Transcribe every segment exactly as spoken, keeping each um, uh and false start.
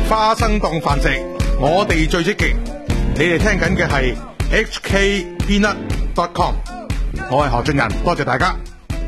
花生當飯食，我哋最積極。你哋聽緊嘅係 H K Peanut dot com， 我係何俊仁，多謝大家。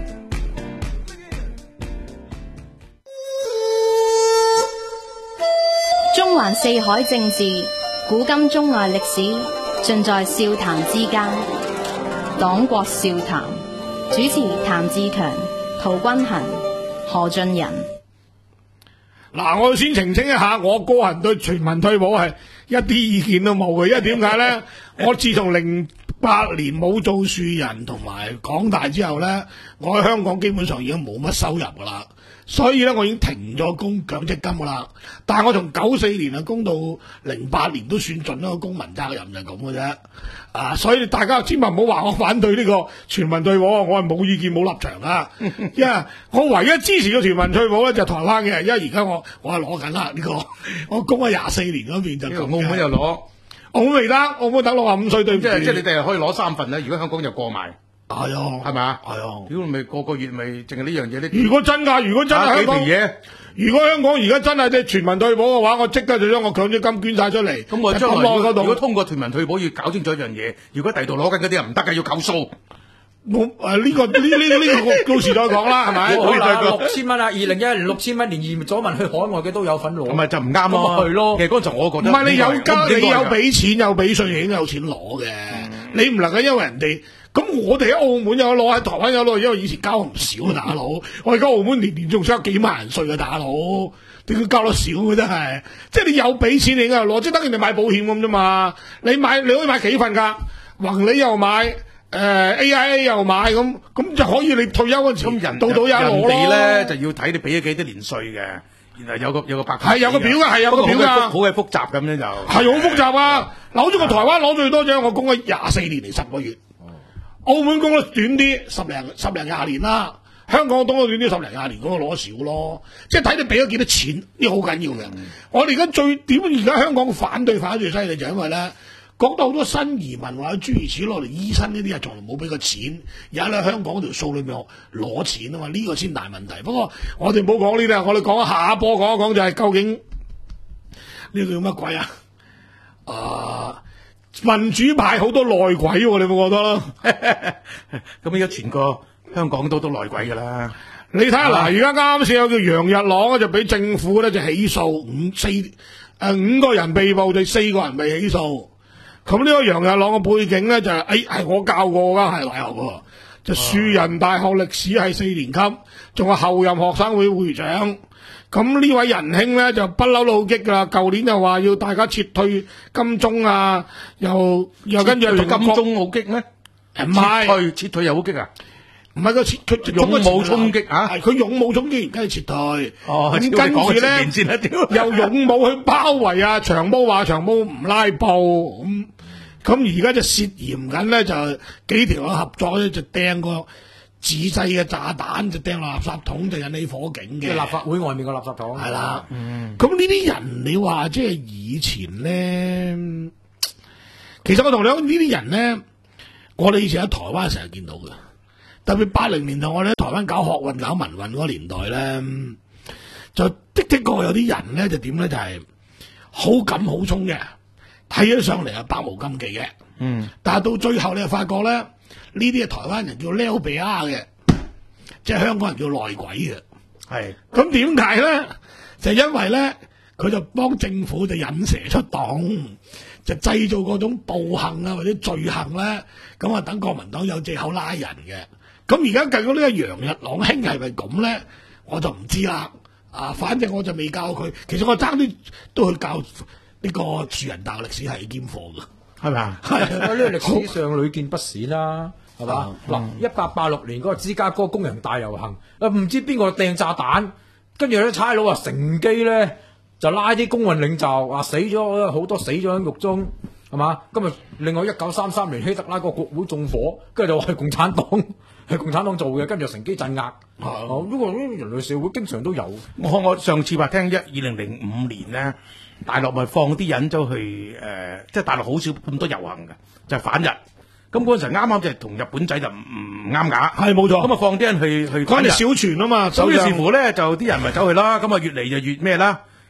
中環四海政治，古今中外歷史，盡在笑談之間。黨國笑談，主持譚志強、陶君行、何俊仁。 嗱，我先澄清一下，我個人對全民退保係一啲意見都冇嘅，因為點解咧？我自從零八年冇做樹人同埋港大之後咧，我喺香港基本上已經冇乜收入噶啦，所以咧我已經停咗供強積金噶啦。但係我從九四年啊供到零八年都算盡咗個公民責任就係咁嘅啫。啊，所以大家千萬唔好話我反對呢個全民退保，我係冇意見冇立場啊。因為我唯一支持嘅全民退保咧就係台灣嘅，因為而家我我係攞緊啦呢個，我供咗廿四年嗰邊就咁。 澳門又攞。 澳門未得，澳門等六十五歲對唔住。 即係即係你哋可以攞三份咧，如果香港就過埋。 係啊， 係咪啊？ 係啊。 屌咪個個月咪淨係呢樣嘢呢？ 如果真㗎，如果真係香港嘢， 如果香港而家真係即係全民退保嘅話，我即刻就將我強積金捐晒出嚟。 咁我將來如果通過全民退保要搞清楚一樣嘢，如果第度攞緊嗰啲人唔得嘅，要扣數。 我誒呢個呢呢呢個到時再講啦，係咪？ 好啦，六千蚊啊！二零一一年六千蚊，連移咗民去海外嘅都有份攞。 咁咪就唔啱咯。 係咯。 其實嗰陣我覺得唔係你有交，你有俾錢有俾稅，已經有錢攞嘅。你唔能夠因為人哋咁，我哋喺澳門有攞，喺台灣有攞，因為以前交唔少啊，大佬。我而家澳門年年仲收幾萬人稅啊，大佬。點解交得少嘅真係？即係你有俾錢，你應該攞，即係等人哋買保險咁啫嘛。你買你可以買幾份㗎？宏利又買。誒、呃、A I A 又買咁，咁就可以你退休嗰時，咁人到到有攞咯。人哋咧就要睇你俾咗幾多年稅嘅，然後有個有個白係有個表㗎，係有個表㗎，好嘅複雜咁樣就係好複雜啊！嗱，好似我台灣攞最多獎，我供咗廿四年嚟十個月，哦、澳門供得短啲，十零十零廿年啦。香港供得短啲，十零廿年，咁我攞少咯。即係睇你俾咗幾多錢，呢個好緊要嘅。嗯、我哋而家最點？而家香港反對反得最犀利就係因為咧。講到好多新移民或者諸如此類嚟，醫生呢啲啊，從來冇俾過錢，而家喺香港條數裏面攞錢啊嘛，呢、這個先大問題。不過我哋唔好講呢啲啊，我哋講下一波講一講就係究竟呢個叫乜鬼啊？啊，民主派好多內鬼、啊，你有冇覺得咯？ 咁而家全個香港都都內鬼噶啦。 你睇下嗱，而家啱啱先有叫楊日朗就俾政府咧就起訴五四誒、呃、五個人被捕，就四個人被起訴。咁呢個楊日朗嘅背景咧就係誒係我教過噶，係大學喎，就樹人大學歷史係四年級，仲係後任學生會會長。咁呢位仁兄咧就不嬲都好激噶啦，舊年就話要大家撤退金鐘啊，又又跟住同金鐘好激咩？唔係撤退撤退又好激啊？ 唔係個撤佢勇武衝擊啊！ 係佢勇武衝擊，而家係撤退。 哦， 咁跟住咧又勇武去包圍啊！長毛話長毛唔拉布咁。咁而家就涉嫌緊咧，就幾條友合作咧，就掟個自製嘅炸彈，就掟落垃圾桶，就引起火警嘅。 即係立法會外面個垃圾桶。 係啦，咁呢啲人，你話即係以前咧，其實我同你講呢啲人咧，我哋以前喺台灣成日見到嘅，特別八零年代我哋喺台灣搞學運、搞民運嗰個年代咧，就的的確有啲人咧就點咧就係好敢好衝嘅。睇咗上嚟係百無禁忌嘅，嗯，但係到最後你就發覺咧，呢啲係台灣人叫撩鼻丫嘅，即係香港人叫內鬼嘅，係。咁點解咧？就因為咧，佢就幫政府就引蛇出洞，就製造嗰種暴行啊或者罪行咧，咁啊等國民黨有藉口拉人嘅。咁而家計到呢個楊日朗兄係咪咁咧？我就唔知啦。啊，反正我就未教佢，其實我爭啲都去教。呢個樹人大學歷史係兼課㗎，係咪啊？係呢個歷史上屢見不鮮啦，係嘛？嗱，一八八六年嗰個芝加哥工人大遊行，啊唔知邊個掟炸彈，跟住咧差佬話乘機咧就拉啲工運領袖，話死咗好多死咗喺獄中，係嘛？今日另外一九三三年希特拉個國會縱火，跟住就話係共產黨係共產黨做嘅，跟住乘機鎮壓。哦，呢個人類社會經常都有。 我我上次話聽一二零零五年咧。大陸咪放啲人走去誒、呃，即係大陸好少咁多遊行嘅，就係、是、反日。咁嗰陣時啱啱就係同日本仔就唔唔啱㗎，係冇錯。咁啊放啲人去去反日，嗰啲小船啊嘛。咁於是乎咧，就啲人咪走去啦。咁啊越嚟就越咩啦。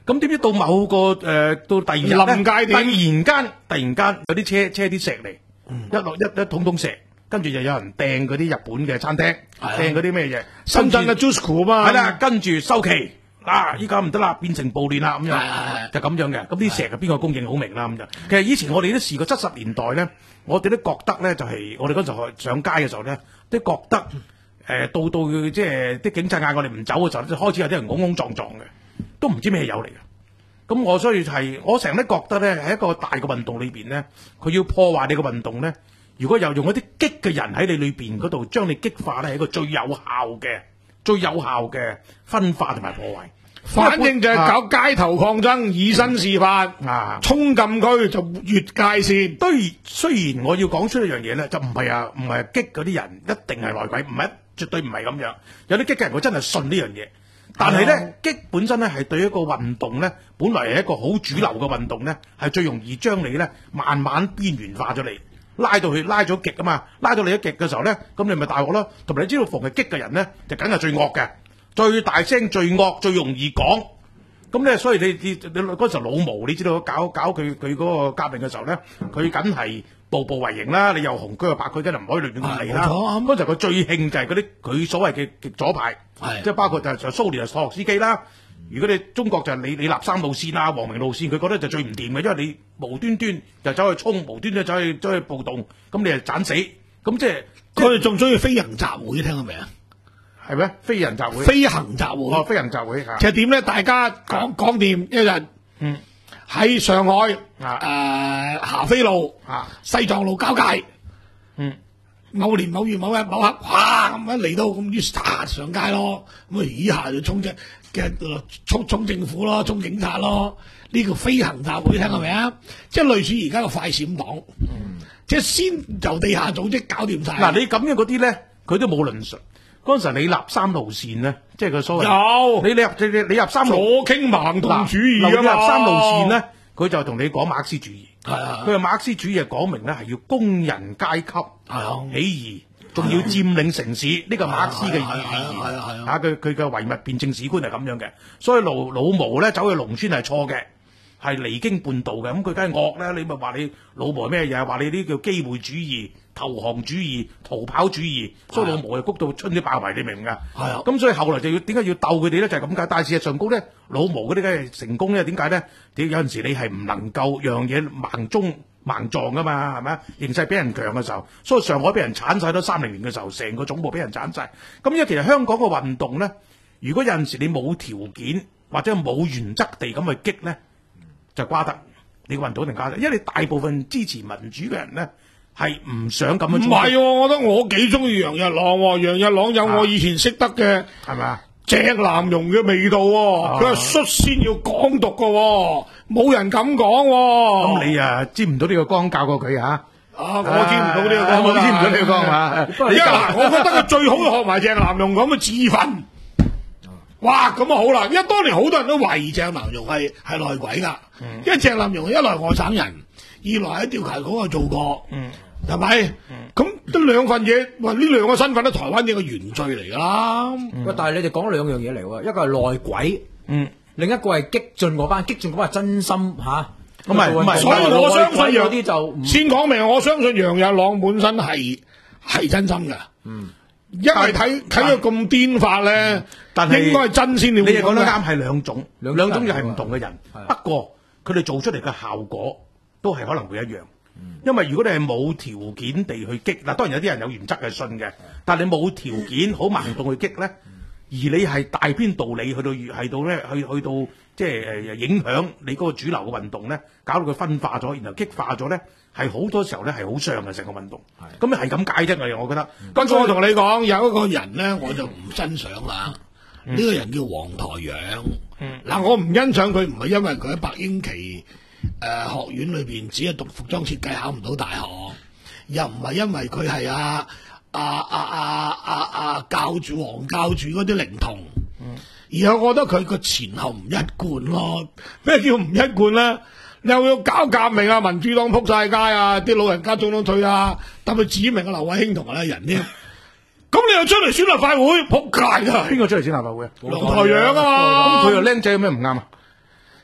咁點知到某個誒、呃、到第二日咧， 臨界突然點間突然間有啲車車啲石嚟， 嗯一落一一桶桶石，跟住就有人掟嗰啲日本嘅餐廳，掟嗰啲咩嘢， 深圳嘅 Jusco 嘛， 係啦，跟住收旗。嗱，依家唔得啦，變成暴亂啦咁係係樣，就咁樣嘅。咁啲石係邊個供應好明啦咁就。其實以前我哋都試過七十年代咧，我哋都覺得咧就係、我哋嗰陣時上街嘅時候咧，都覺得誒、呃、到到即係啲警察嗌我哋唔走嘅時候，就開始有啲人拱拱撞撞嘅，都唔知咩友嚟嘅。咁我所以係我成日都覺得咧，喺一個大嘅運動裏邊咧，佢要破壞你嘅運動咧，如果又用一啲激嘅人喺你裏邊嗰度將你激化咧，係一個最有效嘅。最有效嘅分化同埋破壞， 反正就係搞街頭抗爭，以身試法， 啊， 衝禁區就越界線。 對，雖然我要講出一樣嘢咧，就唔係啊，唔係激嗰啲人一定係內鬼，唔係，絕對唔係咁樣。有啲激嘅人佢真係信呢樣嘢，但係咧激本身咧係對一個運動咧，本來係一個好主流嘅運動咧，係最容易將你咧慢慢邊緣化咗你。拉到去拉咗極啊嘛，拉到你一極嘅時候咧，咁你咪大鑊咯。同埋你知道逢係激嘅人咧，就梗係最惡嘅，最大聲、最惡、最容易講。咁咧，所以你你你嗰時候老毛，你知道搞搞佢佢嗰個革命嘅時候咧，佢梗係步步為營啦。你又紅區又白區，梗係唔可以亂咁嚟啦。嗰陣佢最興就係嗰啲佢所謂嘅極左派，即係包括就就蘇聯就索洛斯基啦。如果你中國就係你你立三路線啊、皇明路線，佢覺得就最唔掂嘅，因為你無端端就走去衝，無端端走去走去暴動，咁你係斬死，咁即係佢哋仲中意飛行集會，聽過未啊？ 係咩？飛人集會， 飛行集會， 哦，飛人集會嚇。 其實點咧？大家講講掂一日， 嗯， 喺上海誒、 啊呃、霞飛路、 啊西藏路交界， 嗯。 某年某月某日某刻，哇咁一嚟到咁於是嚓上街咯，咁啊以下就衝即嘅衝衝政府咯，衝警察咯，呢、這個飛行集會聽過未啊？即係類似而家個快閃黨，嗯、即係先由地下組織搞掂晒。 嗱，你咁樣嗰啲咧，佢都冇論述。嗰陣時你立三路線咧，即係佢所謂有你你入你你入三路左傾盲動主義啊嘛， 你入三路線咧，佢就同你講馬克思主義。 係啊， 佢話馬克思主義係講明咧係要工人階級起義，仲要佔領城市，呢個馬克思嘅意義。 係啊係啊， 嚇佢佢嘅唯物辯證史觀係咁樣嘅，所以老老毛咧走去農村係錯嘅，係離經叛道嘅。咁佢梗係惡咧，你咪話你老毛係咩嘢？話你呢叫機會主義、投降主義、逃跑主義，所以老毛就谷到春啲爆圍，你明唔明啊？係啊。咁所以後來就要點解要鬥佢哋咧？就係咁解。但係事實上高咧，老毛嗰啲梗係成功咧。點解咧？有陣時你係唔能夠樣嘢盲中盲撞噶嘛，係咪啊？形勢比人強嘅時候，所以上海俾人剷晒都三零年嘅時候，成個總部俾人剷晒。咁因為其實香港嘅運動咧，如果有陣時你冇條件或者冇原則地咁去激咧，就瓜得你個運動一定瓜得，因為你大部分支持民主嘅人咧係唔想咁樣做。 唔係、啊，我覺得我幾中意楊日朗、喎，楊日朗有我以前識得嘅， 係咪啊？ 鄭南榕嘅味道、喎，佢係率先要港獨嘅、喎，冇人敢講、喎。 咁你啊，知唔到呢個光教過佢嚇？ 啊，我知唔到呢個光， 我知唔到呢個光嘛？ 因為嗱，我覺得佢最好學埋鄭南榕咁嘅自焚。哇，咁啊好啦，因為當年好多人都懷疑鄭南榕係係內鬼噶，嗯、因為鄭南榕一來外省人，二來喺吊橋嗰度做過，係咪？咁得兩份嘢，哇！呢兩個身份都台灣嘅個原罪嚟噶啦。喂、 嗯，但係你哋講兩樣嘢嚟喎，一個係內鬼， 嗯， 另一個係激進嗰班，激進嗰班係真心吓。 咁咪唔係， 所以我相信楊啲就先講明，我相信楊日朗本身係係真心嘅。嗯。因為睇睇佢咁癲法咧， 但係應該係真先。你你又講得啱，係兩種， 兩兩種又係唔同嘅人。不過佢哋做出嚟嘅效果都係可能會一樣。因為如果你係冇條件地去激，嗱當然有啲人有原則係信嘅，但係你冇條件好盲動去激咧，而你係大篇道理去到係到咧，去去到即係誒影響你嗰個主流嘅運動咧，搞到佢分化咗，然後激化咗咧。係好多時候咧係好傷嘅成個運動，咁係咁解啫。我我覺得， 不過我同你講，有一個人咧，我就唔欣賞啦。呢、嗯、個人叫黃台仰。嗱、嗯，我唔欣賞佢，唔係因為佢喺白英奇誒、呃、學院裏邊只係讀服裝設計考唔到大學，又唔係因為佢係阿阿阿阿阿阿教主黃教主嗰啲靈童，嗯、而係我覺得佢個前後唔一貫咯。咩叫唔一貫咧？又要搞革命啊！民主黨撲晒街啊！啲老人家中咗退啊！但佢指明啊劉偉興同埋阿人添，咁你又出嚟選立法會撲街㗎？ 邊個出嚟選立法會啊？ 黃台仰啊嘛！ 咁佢又僆仔有咩唔啱啊？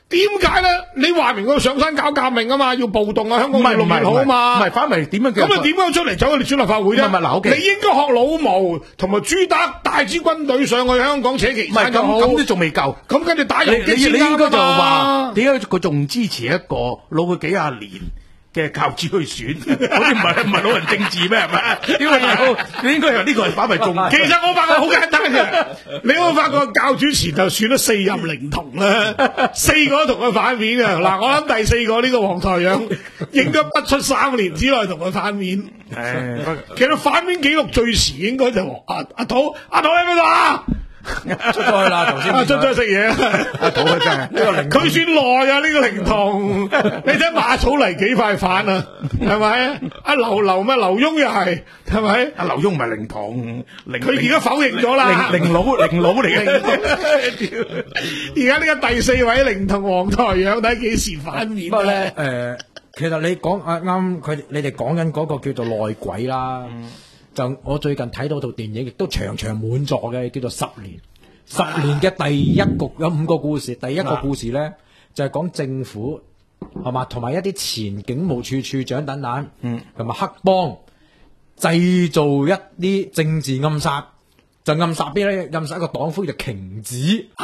點解咧？你話明佢上山搞革命啊嘛，要暴動啊，香港唔係六月好啊嘛。 唔係反為點樣叫？ 咁啊點樣出嚟走去選立法會啫？ 唔係唔係嗱，OK 你應該學老毛同埋朱德帶支軍隊上去香港扯旗唔係山就好。 咁咁都仲未夠。 咁跟住打你游擊你你應該就話嘛點解佢仲支持一個老佢幾廿年嘅教主去選？嗰啲唔係唔係老人政治咩？係咪？點解大佬？你應該由呢個係反為重。 其實我發覺好簡單嘅，你有冇發覺教主前就選咗四任靈童啦，四個都同佢反面啊！嗱，我諗第四個呢個黃台仰應該不出三年之內同佢反面。 誒， 其實反面記錄最遲應該就係阿阿土，阿土喺邊度啊？ 出咗去啦，頭先啊出咗去食嘢， 阿土啊真係呢個靈佢算耐啊呢個靈童，你睇馬草嚟幾塊反啊，係咪？阿劉劉咩劉墉又係，係咪？ 阿劉墉唔係靈堂，靈佢而家否認咗啦， 靈靈佬靈佬嚟嘅。 而家呢個第四位靈童黃台仰睇幾時反面不過咧，誒，其實你講啊啱，佢你哋講緊嗰個叫做內鬼啦。就我最近睇到套電影，亦都場場滿座嘅，叫做《十年》。十年嘅第一局有五個故事，第一個故事咧就係講政府係嘛，同埋一啲前警務處處長等等，嗯，同埋黑幫製造一啲政治暗殺，就暗殺邊咧？暗殺一個黨魁就瓊子，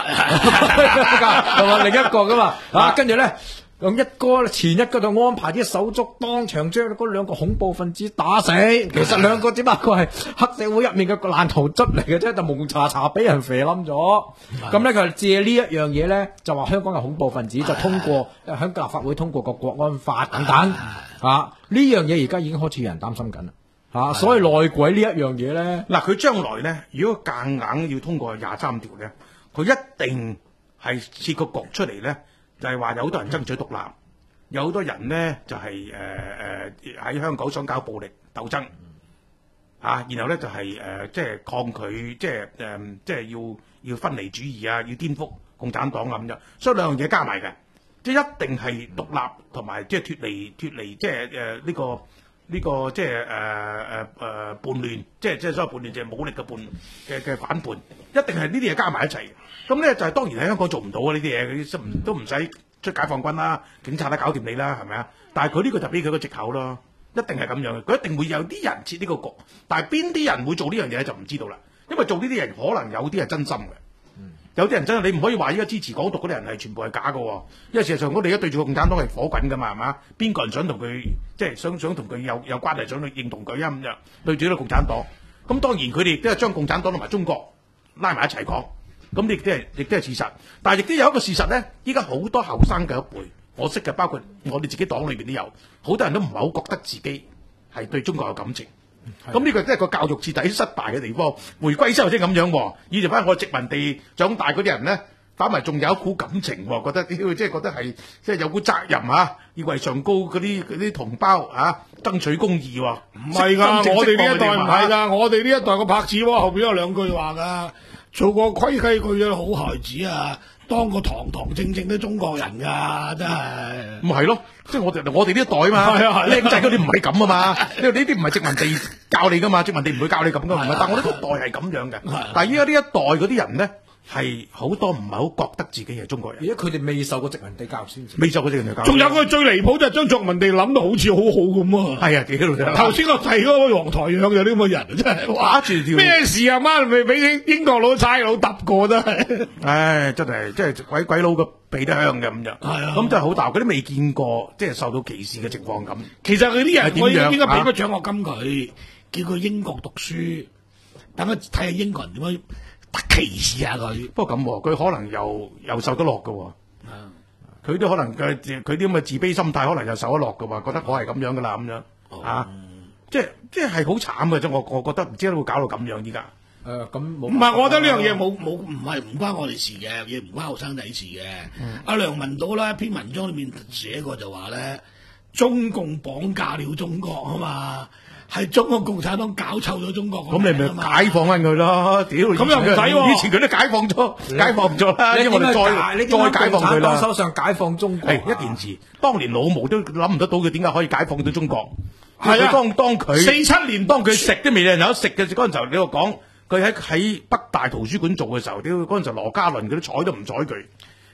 係嘛？另一個噶嘛，啊，跟住咧。用一個前一個就安排啲手足當場將嗰兩個恐怖分子打死，其實兩個只不過係黑社會入面嘅爛頭卒嚟嘅啫，就蒙查查俾人肥冧咗。咁咧佢借呢一樣嘢咧，就話香港嘅恐怖分子就通過喺立法會通過個國安法等等，啊呢樣嘢而家已經開始有人擔心緊啦，嚇！所以內鬼呢一樣嘢咧， 嗱佢將來咧，如果夾硬要通過廿三條咧，佢一定係設個局出嚟咧。就係話有好多人爭取獨立，有好多人呢就係誒誒喺香港想搞暴力鬥爭，啊，然後咧就係、是、誒、呃、即係抗拒，即係誒、呃、即係要要分離主義啊，要顛覆共產黨啊咁樣，所以兩樣嘢加埋嘅，即係一定係獨立同埋即係脱離脱離即係誒呢個呢、這個即係誒誒誒叛亂，即係即係所謂叛亂就係武力嘅叛嘅嘅反叛，一定係呢啲嘢加埋一齊。咁咧就係當然喺香港做唔到啊！呢啲嘢佢都唔使出解放軍啦，警察都搞掂你啦，係咪啊？但係佢呢個就俾佢個藉口咯，一定係咁樣嘅。佢一定會有啲人設呢個局，但係邊啲人會做呢樣嘢就唔知道啦。因為做呢啲人可能有啲係真心嘅，有啲人真係你唔可以話依家支持港獨嗰啲人係全部係假嘅，因為事實上我哋而家對住個共產黨係火滾㗎嘛，係嘛？邊個人想同佢即係想想同佢有有關係，想去認同佢啊咁樣對住呢個共產黨？咁當然佢哋亦都係將共產黨同埋中國拉埋一齊講。咁亦都係，亦都係事實。但係亦都有一個事實咧，依家好多後生嘅一輩，我識嘅，包括我哋自己黨裏邊都有，好多人都唔係好覺得自己係對中國有感情。咁呢個都係個教育徹底失敗嘅地方。回歸之後即係咁樣，以前翻我殖民地長大嗰啲人咧，反為仲有一股感情，覺得即係覺得係即係有股責任啊，要為上高嗰啲嗰啲同胞啊爭取公義。 唔係㗎，我哋呢一代唔係㗎，我哋呢一代個拍子喎，後邊有兩句話㗎。做個規規矩矩嘅好孩子啊，當個堂堂正正嘅中國人㗎，真係。 唔係咯，即係我哋我哋呢一代啊嘛， 係啊係僆仔嗰啲唔係咁啊嘛，因為呢啲唔係殖民地教你㗎嘛，殖民地唔會教你咁㗎，唔係。但我呢個代係咁樣嘅，但係依家呢一代嗰啲人咧。係好多唔係好覺得自己係中國人， 而家佢哋未受過殖民地教育先， 未受過殖民地教育。 仲有個最離譜就係將殖民地諗到好似好好咁啊！ 係啊，幾多度頭先我提嗰個黃台仰有啲咁嘅人，真係打住條咩事啊？媽咪俾英英國佬差佬揼過真係。唉， 真係即係鬼鬼佬個鼻都香嘅咁樣。 係啊， 咁真係好大，佢都未見過即係受到歧視嘅情況咁。 其實佢啲人點樣應該俾個獎學金佢，叫佢英國讀書，等佢睇下英國人點樣。歧視下佢， 不過咁佢可能又又受得落㗎，佢都可能佢佢啲咁嘅自卑心態，可能又受得落㗎，覺得我係咁樣噶啦咁樣、哦、啊，即係即係係好慘嘅啫。我我覺得唔知點會搞到咁樣依家。 誒咁冇唔係，我覺得呢樣嘢冇冇唔係唔關我哋事嘅，亦唔關後生仔事嘅。阿、嗯、梁文道啦，一篇文章裏面寫過就話咧，中共綁架了中國啊嘛。係中國共產黨搞臭咗中國， 咁你咪解放翻佢咯？屌， 咁又唔使喎， 以前佢都解放咗，解放咗啦，因為我哋再再解放佢啦。 手上解放中國， 係一件事。當年老毛都諗唔得到佢點解可以解放到中國。 係啊， 當當佢四七年當佢食都未有人食嘅嗰陣時候，你話講佢喺喺北大圖書館做嘅時候，屌嗰陣時羅家麟佢都睬都唔睬佢。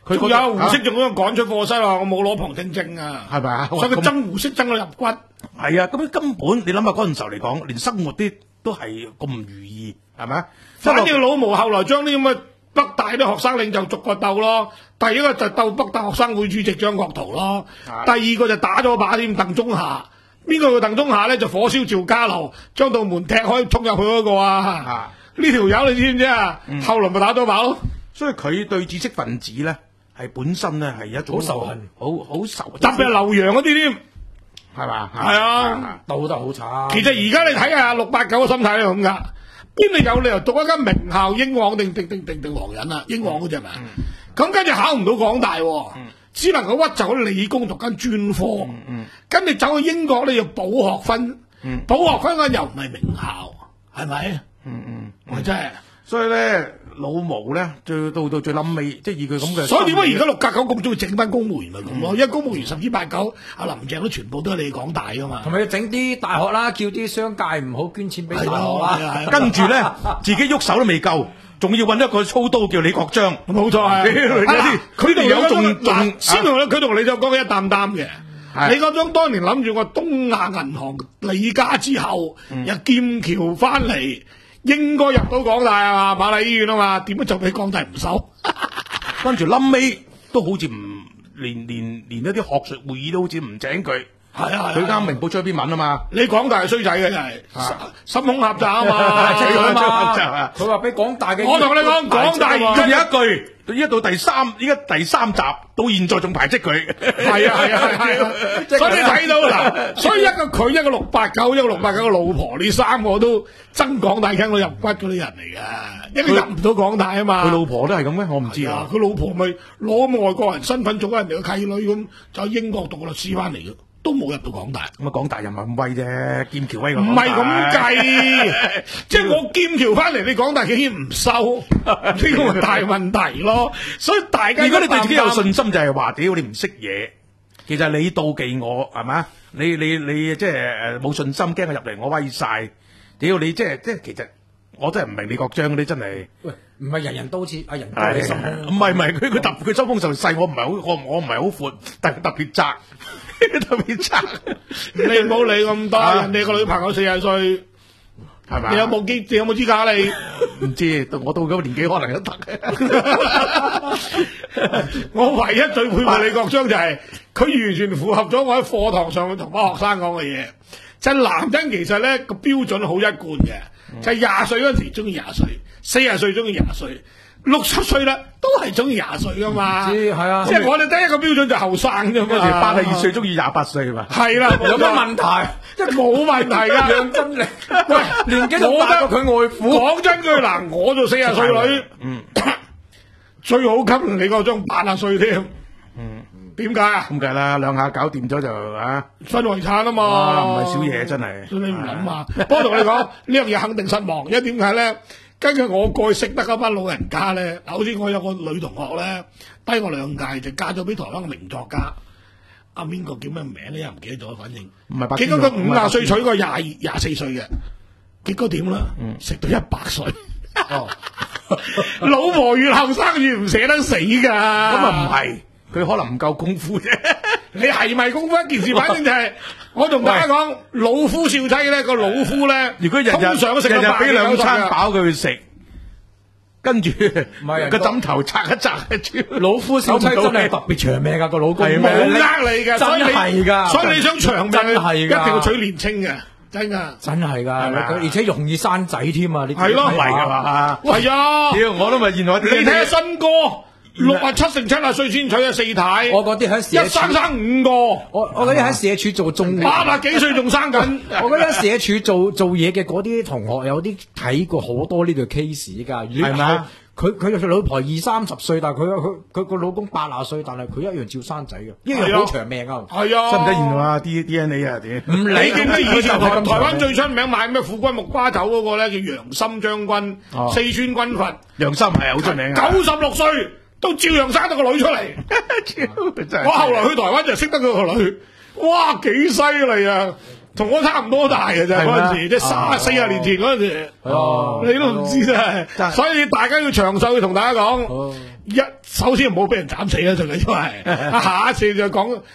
佢仲覺得啊有胡適仲咁樣趕出課室話我冇攞旁聽證啊， 係咪啊？ 所以佢咁憎胡適憎到入骨。 係啊，咁根本你諗下嗰陣時候嚟講，連生活啲都係咁唔如意，係咪啊？ 反正老毛後來將啲咁嘅北大啲學生領袖逐個鬥咯，第一個就鬥北大學生會主席張國燾咯， 啊第二個就打咗把添鄧中夏。邊個叫鄧中夏咧？就火燒趙家樓，將道門踢開衝入去嗰個啊！ 啊呢條友你知唔知啊？ 嗯後來咪打咗把咯。 所以佢對知識分子咧係本身咧係一種好仇恨， 好好仇恨， 特別係劉洋嗰啲添。 係嘛？ 係啊， 鬥得好慘。 其實而家你睇下六八九嘅心態係咁噶，邊度有理由讀一間名校英皇定定定定定皇仁啊？英皇嗰只係咪？咁跟住考唔到港大喎，只能夠屈就喺理工讀間專科，跟住走去英國咧要補學分，補學分嗰間又唔係名校，係咪？ 嗯嗯， 我真係。 所以咧老毛咧最到到最冧尾，即係以佢咁嘅， 所以點解而家六格九咁中意整翻公務員咪咁咯？因為公務員十之八九，阿林鄭都全部都係你港大噶嘛。 同埋要整啲大學啦，叫啲商界唔好捐錢俾大學係咯係啊啦。 係啊跟住咧自己喐手都未夠，仲要揾一個操刀叫李國章。 冇錯係， 有啲佢同有仲仲仲先同佢同李就講一擔擔嘅。 係李國章當年諗住個東亞銀行李家之後，由劍橋翻嚟，應該入到港大啊嘛，瑪麗醫院啊嘛，點解就俾港大唔收？ 跟住冧尾都好似唔連連連一啲學術會議都好似唔請佢。 係啊， 佢啱明報出一篇文啊嘛， 你港大係衰仔嘅真係，心胸狹窄啊係嘛， 即係咁就啊係嘛！佢話俾廣大嘅， 我同你講廣大而仲家有一句，依家到第三，依家第三集到現在仲排斥佢。 係啊係啊係啊，所以你睇到嗱，所以一個佢一個六八九，一個六八九嘅老婆，呢三個都爭港大傾到入骨嗰啲人嚟噶，因為入唔到港大啊嘛。 佢老婆都係咁咩？我唔知啊。 佢老婆咪攞外國人身份做人哋嘅契女咁，就喺英國讀個律師翻嚟嘅，都冇入到港大。 咁啊，港大又唔係咁威啫，劍橋威過唔港大。 係咁計，即係我劍橋翻嚟，你港大竟然唔收，呢個咪大問題咯。所以大家如果你對自己有擔擔信心，就係話屌你唔識嘢，其實你妒忌我係嘛？你你你即係誒冇信心，驚我入嚟我威晒。屌你即係即係其實我真係唔明李國章嗰啲真係。 喂，唔係人人都好似阿人係多你心唔係唔係，佢佢特佢收風就細，我唔係好我我唔係好闊，但係特別窄，特別窄， 你唔好理咁多，人哋個女朋友四十歲， 係咪？ 你有冇資？你有冇資格啊你？ 唔知，到我到嗰個年紀可能都得。 我唯一最佩服李國章就係佢完全符合咗我喺課堂上同班學生講嘅嘢，就係男人其實咧個標準好一貫嘅，就係廿歲嗰陣時中意廿歲，四十歲中意廿歲，六十歲啦都係中意廿歲噶嘛。 知係啊即係我哋得一個標準就後生啫嗰時八嘛。 十二歲中意廿八歲嘛。 係啦， 有乜問題？ 即係冇問題㗎。 楊真理， 喂， 年紀仲大過佢外父。 講真句嗱，我做四十歲女， 嗯， 最好給李國章八十歲添。 嗯， 點解啊？ 咁計啦，兩下搞掂咗就啊， 分遺產啊哇， 嘛， 唔係少嘢真係。 所以你唔諗啊。不過同你講呢樣嘢肯定失望，因為點解咧？根據我過去識得嗰班老人家咧，好似我有個女同學咧，低我兩屆就嫁咗俾台灣嘅名作家。阿邊個叫咩名咧？又唔記得咗，反正唔係白結果佢五廿歲娶個廿二廿四歲嘅，結果點啦？ 嗯食到一百歲。 哦， 老婆越後生越唔捨得死㗎。咁咁啊唔係，佢可能唔夠功夫啫。 你係咪功夫一件事？反正就係、我同大家講，老夫少妻咧，個老夫咧， 如果日日通常都食日日到百幾俾兩餐九十㗎飽佢去食，跟住係個枕頭拆一拆， 老夫小妻真係特別長命噶個老公， 係冇咩呃你嘅，所以真你係㗎所以你想長命， 真係㗎一定要娶年青嘅，真㗎。 真係噶， 係咪啊而且容易生仔添啊！你係咯唔係㗎嘛？ 係啊， 屌，我都咪現我你睇下新哥，六啊七成七啊歲先娶啊四太， 我嗰啲喺社一生署， 生五個， 我我嗰啲喺社署做綜八啊幾歲仲生緊。 我覺得社署做做嘢嘅嗰啲同學有啲睇過好多呢類 case 㗎， 係咪啊？ 佢佢佢老婆二三十歲，但係佢佢佢個老公八廿歲，但係佢一樣照生仔嘅，一樣好長命啊！ 係啊， 得唔得現啊？D D N A 啊點？ 唔理你記唔記得以前台佢就係咁台灣長最出名賣咩苦瓜木瓜酒嗰個咧，叫楊森將軍， 哦四川軍閥， 楊森係好出名啊！ 九十六歲都照樣生得個女出嚟。 真係我後來去台灣就識得佢個女，哇幾犀利啊！ 同我差唔多大嘅啫， 係咩嗰陣時即係三四十年前嗰陣時， 哦你都唔知真係， 真係所以大家要長壽，要同大家講， 哦一首先唔好俾人斬死啦，最緊要係，下一次就講